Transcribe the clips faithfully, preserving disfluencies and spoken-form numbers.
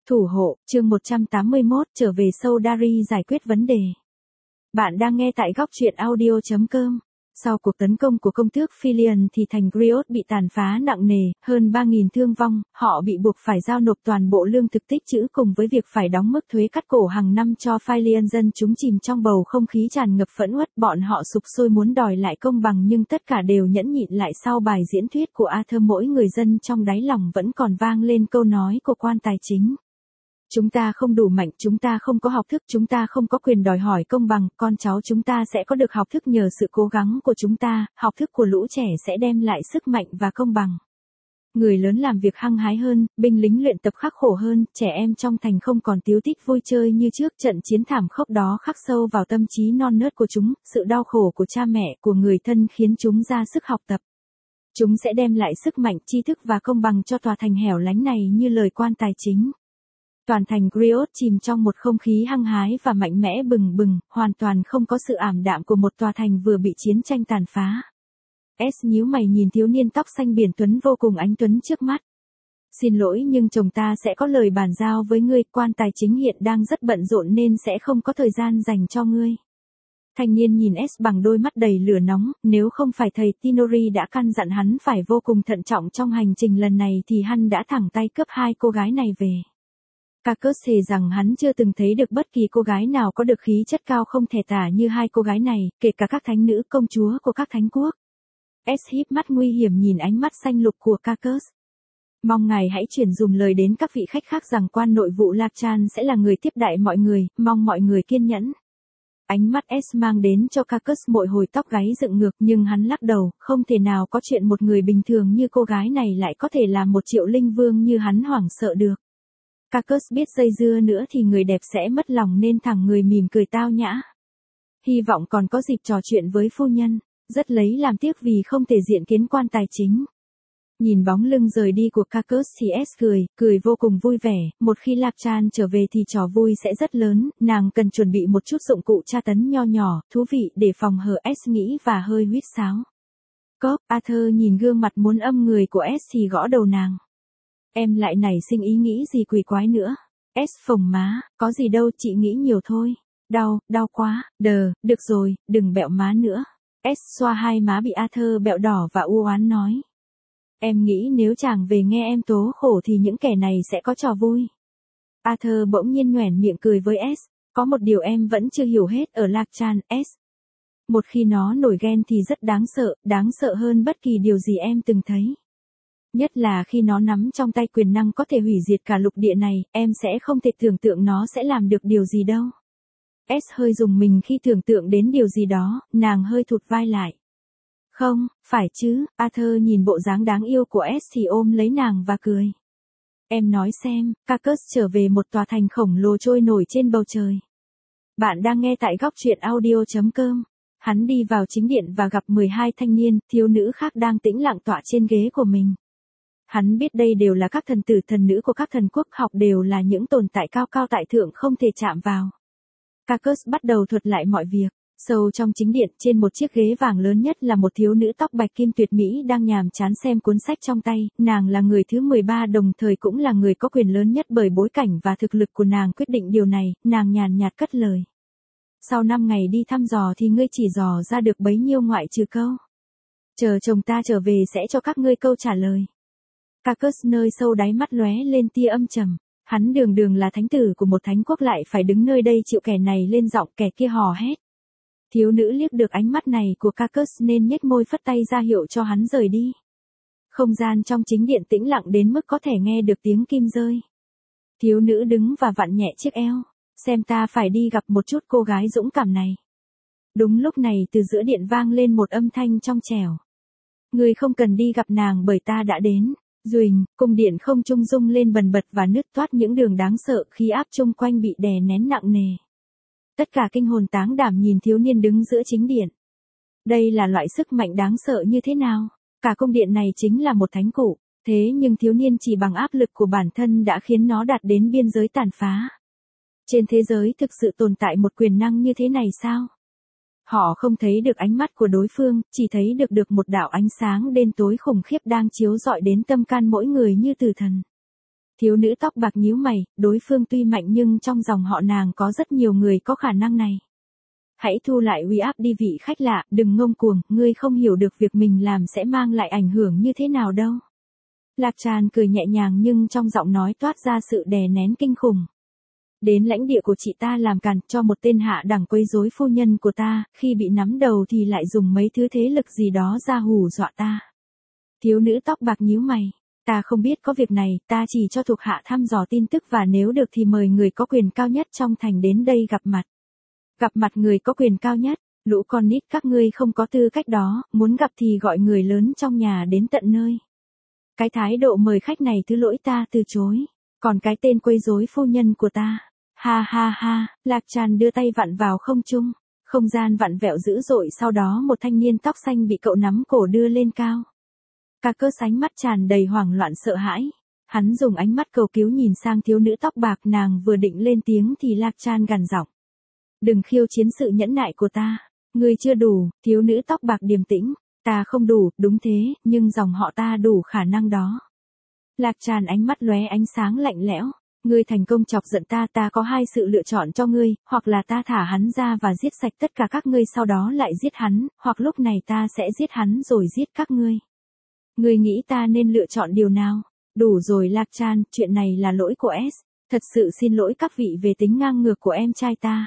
Thủ hộ, chương một trăm tám mươi mốt, trở về sâu Dari giải quyết vấn đề. Bạn đang nghe tại góc truyện audio chấm com. Sau cuộc tấn công của công tước Philion thì thành Griot bị tàn phá nặng nề, hơn ba nghìn thương vong, họ bị buộc phải giao nộp toàn bộ lương thực tích trữ cùng với việc phải đóng mức thuế cắt cổ hàng năm cho Philion. Dân chúng chìm trong bầu không khí tràn ngập phẫn uất, bọn họ sục sôi muốn đòi lại công bằng nhưng tất cả đều nhẫn nhịn lại sau bài diễn thuyết của Arthur. Mỗi người dân trong đáy lòng vẫn còn vang lên câu nói của quan tài chính. Chúng ta không đủ mạnh, chúng ta không có học thức, chúng ta không có quyền đòi hỏi công bằng, con cháu chúng ta sẽ có được học thức nhờ sự cố gắng của chúng ta, học thức của lũ trẻ sẽ đem lại sức mạnh và công bằng. Người lớn làm việc hăng hái hơn, binh lính luyện tập khắc khổ hơn, trẻ em trong thành không còn tíu tít vui chơi như trước. Trận chiến thảm khốc đó khắc sâu vào tâm trí non nớt của chúng, sự đau khổ của cha mẹ, của người thân khiến chúng ra sức học tập. Chúng sẽ đem lại sức mạnh, tri thức và công bằng cho tòa thành hẻo lánh này như lời quan tài chính. Toàn thành Griot chìm trong một không khí hăng hái và mạnh mẽ bừng bừng, hoàn toàn không có sự ảm đạm của một tòa thành vừa bị chiến tranh tàn phá. S nhíu mày nhìn thiếu niên tóc xanh biển tuấn vô cùng anh tuấn trước mắt. Xin lỗi nhưng chồng ta sẽ có lời bàn giao với ngươi, quan tài chính hiện đang rất bận rộn nên sẽ không có thời gian dành cho ngươi. Thanh niên nhìn S bằng đôi mắt đầy lửa nóng, nếu không phải thầy Tinori đã căn dặn hắn phải vô cùng thận trọng trong hành trình lần này thì hắn đã thẳng tay cướp hai cô gái này về. Cacus thề rằng hắn chưa từng thấy được bất kỳ cô gái nào có được khí chất cao không thể tả như hai cô gái này, kể cả các thánh nữ công chúa của các thánh quốc. S híp mắt nguy hiểm nhìn ánh mắt xanh lục của Cacus. Mong ngài hãy chuyển dùm lời đến các vị khách khác rằng quan nội vụ Lachan sẽ là người tiếp đãi mọi người, mong mọi người kiên nhẫn. Ánh mắt S mang đến cho Cacus mỗi hồi tóc gáy dựng ngược nhưng hắn lắc đầu, không thể nào có chuyện một người bình thường như cô gái này lại có thể là một triệu linh vương như hắn hoảng sợ được. Cacus biết dây dưa nữa thì người đẹp sẽ mất lòng nên thẳng người mỉm cười tao nhã. Hy vọng còn có dịp trò chuyện với phu nhân, rất lấy làm tiếc vì không thể diện kiến quan tài chính. Nhìn bóng lưng rời đi của Cacus thì S cười, cười vô cùng vui vẻ, một khi Lachan trở về thì trò vui sẽ rất lớn, nàng cần chuẩn bị một chút dụng cụ tra tấn nho nhỏ, thú vị để phòng hờ. S nghĩ và hơi huýt sáo. Cóp, Arthur nhìn gương mặt muốn âm người của S thì gõ đầu nàng. Em lại nảy sinh ý nghĩ gì quỷ quái nữa. S phồng má, có gì đâu chị nghĩ nhiều thôi. Đau, đau quá, đờ, được rồi, đừng bẹo má nữa. S xoa hai má bị Arthur bẹo đỏ và u oán nói. Em nghĩ nếu chàng về nghe em tố khổ thì những kẻ này sẽ có trò vui. Arthur bỗng nhiên nhoẻn miệng cười với S. Có một điều em vẫn chưa hiểu hết ở Lachan, S. Một khi nó nổi ghen thì rất đáng sợ, đáng sợ hơn bất kỳ điều gì em từng thấy. Nhất là khi nó nắm trong tay quyền năng có thể hủy diệt cả lục địa này, em sẽ không thể tưởng tượng nó sẽ làm được điều gì đâu. S hơi rùng mình khi tưởng tượng đến điều gì đó, nàng hơi thụt vai lại. Không, phải chứ, Arthur nhìn bộ dáng đáng yêu của S thì ôm lấy nàng và cười. Em nói xem, Cacus trở về một tòa thành khổng lồ trôi nổi trên bầu trời. Bạn đang nghe tại góc truyện audio chấm com. Hắn đi vào chính điện và gặp mười hai thanh niên, thiếu nữ khác đang tĩnh lặng tọa trên ghế của mình. Hắn biết đây đều là các thần tử thần nữ của các thần quốc, học đều là những tồn tại cao cao tại thượng không thể chạm vào. Cacus bắt đầu thuật lại mọi việc. Sâu trong chính điện, trên một chiếc ghế vàng lớn nhất là một thiếu nữ tóc bạch kim tuyệt mỹ đang nhàm chán xem cuốn sách trong tay. Nàng là người thứ mười ba đồng thời cũng là người có quyền lớn nhất bởi bối cảnh và thực lực của nàng quyết định điều này. Nàng nhàn nhạt cất lời. Sau năm ngày đi thăm dò thì ngươi chỉ dò ra được bấy nhiêu ngoại trừ câu. Chờ chồng ta trở về sẽ cho các ngươi câu trả lời. Cacus nơi sâu đáy mắt lóe lên tia âm trầm. Hắn đường đường là thánh tử của một thánh quốc lại phải đứng nơi đây chịu kẻ này lên giọng, kẻ kia hò hét. Thiếu nữ liếc được ánh mắt này của Cacus nên nhếch môi phất tay ra hiệu cho hắn rời đi. Không gian trong chính điện tĩnh lặng đến mức có thể nghe được tiếng kim rơi. Thiếu nữ đứng và vặn nhẹ chiếc eo. Xem ta phải đi gặp một chút cô gái dũng cảm này. Đúng lúc này từ giữa điện vang lên một âm thanh trong trẻo. Người không cần đi gặp nàng bởi ta đã đến. Duỳnh, cung điện không trung rung lên bần bật và nứt toát những đường đáng sợ, khí áp chung quanh bị đè nén nặng nề. Tất cả kinh hồn táng đảm nhìn thiếu niên đứng giữa chính điện. Đây là loại sức mạnh đáng sợ như thế nào? Cả cung điện này chính là một thánh cụ, thế nhưng thiếu niên chỉ bằng áp lực của bản thân đã khiến nó đạt đến biên giới tàn phá. Trên thế giới thực sự tồn tại một quyền năng như thế này sao? Họ không thấy được ánh mắt của đối phương, chỉ thấy được được một đạo ánh sáng đen tối khủng khiếp đang chiếu rọi đến tâm can mỗi người như tử thần. Thiếu nữ tóc bạc nhíu mày, đối phương tuy mạnh nhưng trong dòng họ nàng có rất nhiều người có khả năng này. Hãy thu lại uy áp đi vị khách lạ, đừng ngông cuồng, ngươi không hiểu được việc mình làm sẽ mang lại ảnh hưởng như thế nào đâu. Lạc Tràn cười nhẹ nhàng nhưng trong giọng nói toát ra sự đè nén kinh khủng. Đến lãnh địa của chị ta làm càn cho một tên hạ đẳng quấy rối phu nhân của ta, khi bị nắm đầu thì lại dùng mấy thứ thế lực gì đó ra hù dọa ta. Thiếu nữ tóc bạc nhíu mày. Ta không biết có việc này, ta chỉ cho thuộc hạ thăm dò tin tức và nếu được thì mời người có quyền cao nhất trong thành đến đây gặp mặt. Gặp mặt người có quyền cao nhất, lũ con nít các ngươi không có tư cách đó, muốn gặp thì gọi người lớn trong nhà đến tận nơi. Cái thái độ mời khách này thứ lỗi ta từ chối, còn cái tên quấy rối phu nhân của ta. Ha ha ha, Lạc Tràn đưa tay vặn vào không trung, không gian vặn vẹo dữ dội sau đó một thanh niên tóc xanh bị cậu nắm cổ đưa lên cao. Cả cơ ánh mắt tràn đầy hoảng loạn sợ hãi. Hắn dùng ánh mắt cầu cứu nhìn sang thiếu nữ tóc bạc, nàng vừa định lên tiếng thì Lạc Tràn gằn giọng. Đừng khiêu chiến sự nhẫn nại của ta. Ngươi chưa đủ, thiếu nữ tóc bạc điềm tĩnh. Ta không đủ, đúng thế, nhưng dòng họ ta đủ khả năng đó. Lạc Tràn ánh mắt lóe ánh sáng lạnh lẽo. Ngươi thành công chọc giận ta, ta có hai sự lựa chọn cho ngươi, hoặc là ta thả hắn ra và giết sạch tất cả các ngươi sau đó lại giết hắn, hoặc lúc này ta sẽ giết hắn rồi giết các ngươi. Ngươi nghĩ ta nên lựa chọn điều nào? Đủ rồi Lạc Tràn, chuyện này là lỗi của S. Thật sự xin lỗi các vị về tính ngang ngược của em trai ta.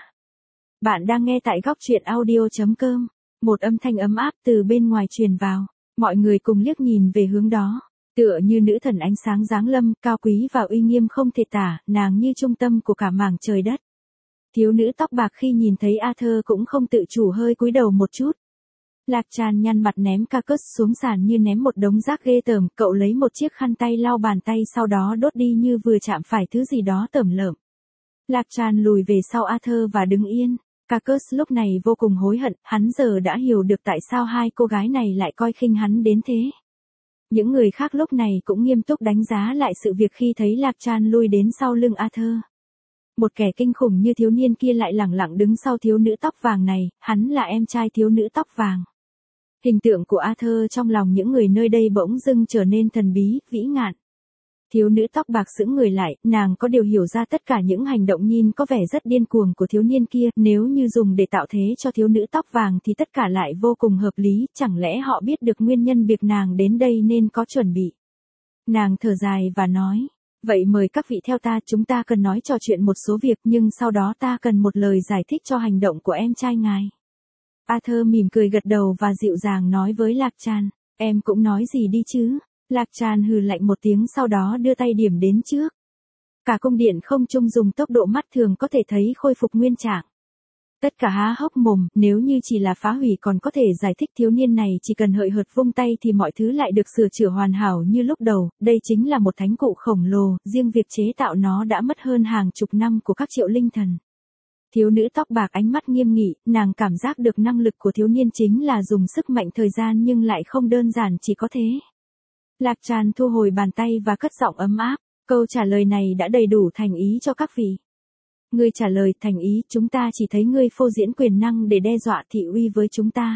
Bạn đang nghe tại góc truyện audio chấm com. Một âm thanh ấm áp từ bên ngoài truyền vào. Mọi người cùng liếc nhìn về hướng đó. Tựa như nữ thần ánh sáng giáng lâm, cao quý và uy nghiêm không thể tả, nàng như trung tâm của cả mảng trời đất. Thiếu nữ tóc bạc khi nhìn thấy Arthur cũng không tự chủ hơi cúi đầu một chút. Lạc Tràn nhăn mặt ném Cacus xuống sàn như ném một đống rác ghê tởm, cậu lấy một chiếc khăn tay lau bàn tay sau đó đốt đi như vừa chạm phải thứ gì đó tởm lợm. Lạc Tràn lùi về sau Arthur và đứng yên. Cacus lúc này vô cùng hối hận, hắn giờ đã hiểu được tại sao hai cô gái này lại coi khinh hắn đến thế. Những người khác lúc này cũng nghiêm túc đánh giá lại sự việc khi thấy Lạc Tràn lui đến sau lưng Arthur. Một kẻ kinh khủng như thiếu niên kia lại lẳng lặng đứng sau thiếu nữ tóc vàng này, hắn là em trai thiếu nữ tóc vàng. Hình tượng của Arthur trong lòng những người nơi đây bỗng dưng trở nên thần bí, vĩ ngạn. Thiếu nữ tóc bạc sững người lại, nàng có điều hiểu ra tất cả những hành động nhìn có vẻ rất điên cuồng của thiếu niên kia, nếu như dùng để tạo thế cho thiếu nữ tóc vàng thì tất cả lại vô cùng hợp lý, chẳng lẽ họ biết được nguyên nhân việc nàng đến đây nên có chuẩn bị. Nàng thở dài và nói, vậy mời các vị theo ta, chúng ta cần nói trò chuyện một số việc nhưng sau đó ta cần một lời giải thích cho hành động của em trai ngài. Arthur mỉm cười gật đầu và dịu dàng nói với Lạc Tràn, em cũng nói gì đi chứ. Lạc Tràn hừ lạnh một tiếng sau đó đưa tay điểm đến trước. Cả cung điện không trung dùng tốc độ mắt thường có thể thấy khôi phục nguyên trạng. Tất cả há hốc mồm, nếu như chỉ là phá hủy còn có thể giải thích thiếu niên này chỉ cần hời hợt vung tay thì mọi thứ lại được sửa chữa hoàn hảo như lúc đầu, đây chính là một thánh cụ khổng lồ, riêng việc chế tạo nó đã mất hơn hàng chục năm của các triệu linh thần. Thiếu nữ tóc bạc ánh mắt nghiêm nghị, nàng cảm giác được năng lực của thiếu niên chính là dùng sức mạnh thời gian nhưng lại không đơn giản chỉ có thế. Lạc Tràn thu hồi bàn tay và cất giọng ấm áp, câu trả lời này đã đầy đủ thành ý cho các vị. Ngươi trả lời thành ý, chúng ta chỉ thấy ngươi phô diễn quyền năng để đe dọa thị uy với chúng ta.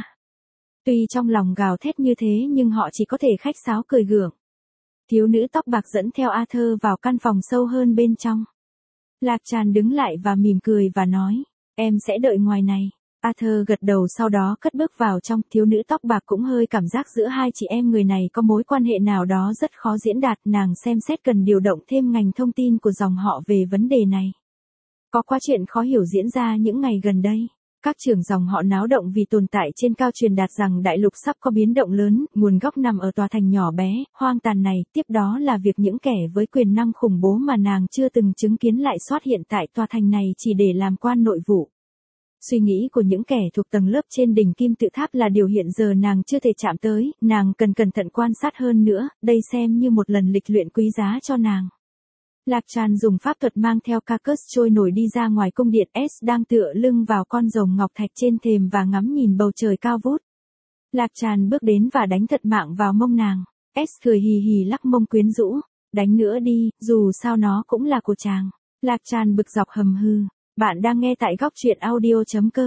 Tuy trong lòng gào thét như thế nhưng họ chỉ có thể khách sáo cười gượng. Thiếu nữ tóc bạc dẫn theo Arthur vào căn phòng sâu hơn bên trong. Lạc Tràn đứng lại và mỉm cười và nói, em sẽ đợi ngoài này. Arthur gật đầu sau đó cất bước vào trong, thiếu nữ tóc bạc cũng hơi cảm giác giữa hai chị em người này có mối quan hệ nào đó rất khó diễn đạt, nàng xem xét cần điều động thêm ngành thông tin của dòng họ về vấn đề này. Có quá chuyện khó hiểu diễn ra những ngày gần đây. Các trưởng dòng họ náo động vì tồn tại trên cao truyền đạt rằng đại lục sắp có biến động lớn, nguồn gốc nằm ở tòa thành nhỏ bé, hoang tàn này, tiếp đó là việc những kẻ với quyền năng khủng bố mà nàng chưa từng chứng kiến lại xuất hiện tại tòa thành này chỉ để làm quan nội vụ. Suy nghĩ của những kẻ thuộc tầng lớp trên đỉnh kim tự tháp là điều hiện giờ nàng chưa thể chạm tới, nàng cần cẩn thận quan sát hơn nữa, đây xem như một lần lịch luyện quý giá cho nàng. Lạc Tràn dùng pháp thuật mang theo Cacus trôi nổi đi ra ngoài cung điện, S đang tựa lưng vào con rồng ngọc thạch trên thềm và ngắm nhìn bầu trời cao vút. Lạc Tràn bước đến và đánh thật mạng vào mông nàng. S cười hì hì lắc mông quyến rũ, đánh nữa đi, dù sao nó cũng là của chàng. Lạc Tràn bực dọc hầm hừ. Bạn đang nghe tại góc truyện audio chấm com.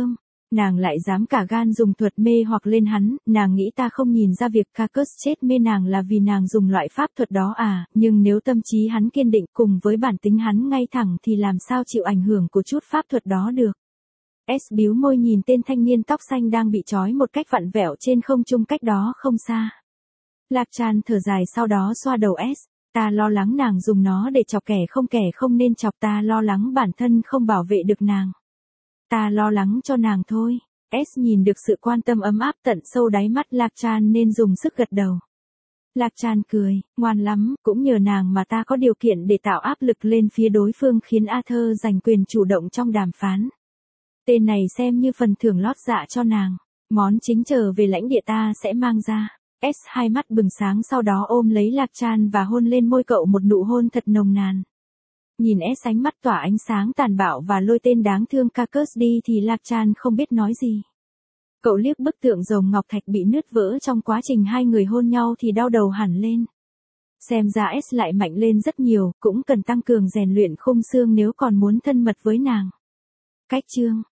Nàng lại dám cả gan dùng thuật mê hoặc lên hắn, nàng nghĩ ta không nhìn ra việc Cacus chết mê nàng là vì nàng dùng loại pháp thuật đó à, nhưng nếu tâm trí hắn kiên định cùng với bản tính hắn ngay thẳng thì làm sao chịu ảnh hưởng của chút pháp thuật đó được. S bĩu môi nhìn tên thanh niên tóc xanh đang bị trói một cách vặn vẹo trên không trung cách đó không xa. Lạc Tràn thở dài sau đó xoa đầu S, ta lo lắng nàng dùng nó để chọc kẻ không kẻ không nên chọc, ta lo lắng bản thân không bảo vệ được nàng. Ta lo lắng cho nàng thôi. S nhìn được sự quan tâm ấm áp tận sâu đáy mắt Lạc Tràn nên dùng sức gật đầu. Lạc Tràn cười, ngoan lắm, cũng nhờ nàng mà ta có điều kiện để tạo áp lực lên phía đối phương khiến Arthur giành quyền chủ động trong đàm phán. Tên này xem như phần thưởng lót dạ cho nàng. Món chính trở về lãnh địa ta sẽ mang ra. S hai mắt bừng sáng sau đó ôm lấy Lạc Tràn và hôn lên môi cậu một nụ hôn thật nồng nàn. Nhìn S ánh mắt tỏa ánh sáng tàn bạo và lôi tên đáng thương Cacus đi thì Lạc Tràn không biết nói gì. Cậu liếc bức tượng rồng ngọc thạch bị nứt vỡ trong quá trình hai người hôn nhau thì đau đầu hẳn lên. Xem ra S lại mạnh lên rất nhiều, cũng cần tăng cường rèn luyện khung xương nếu còn muốn thân mật với nàng. Cách chương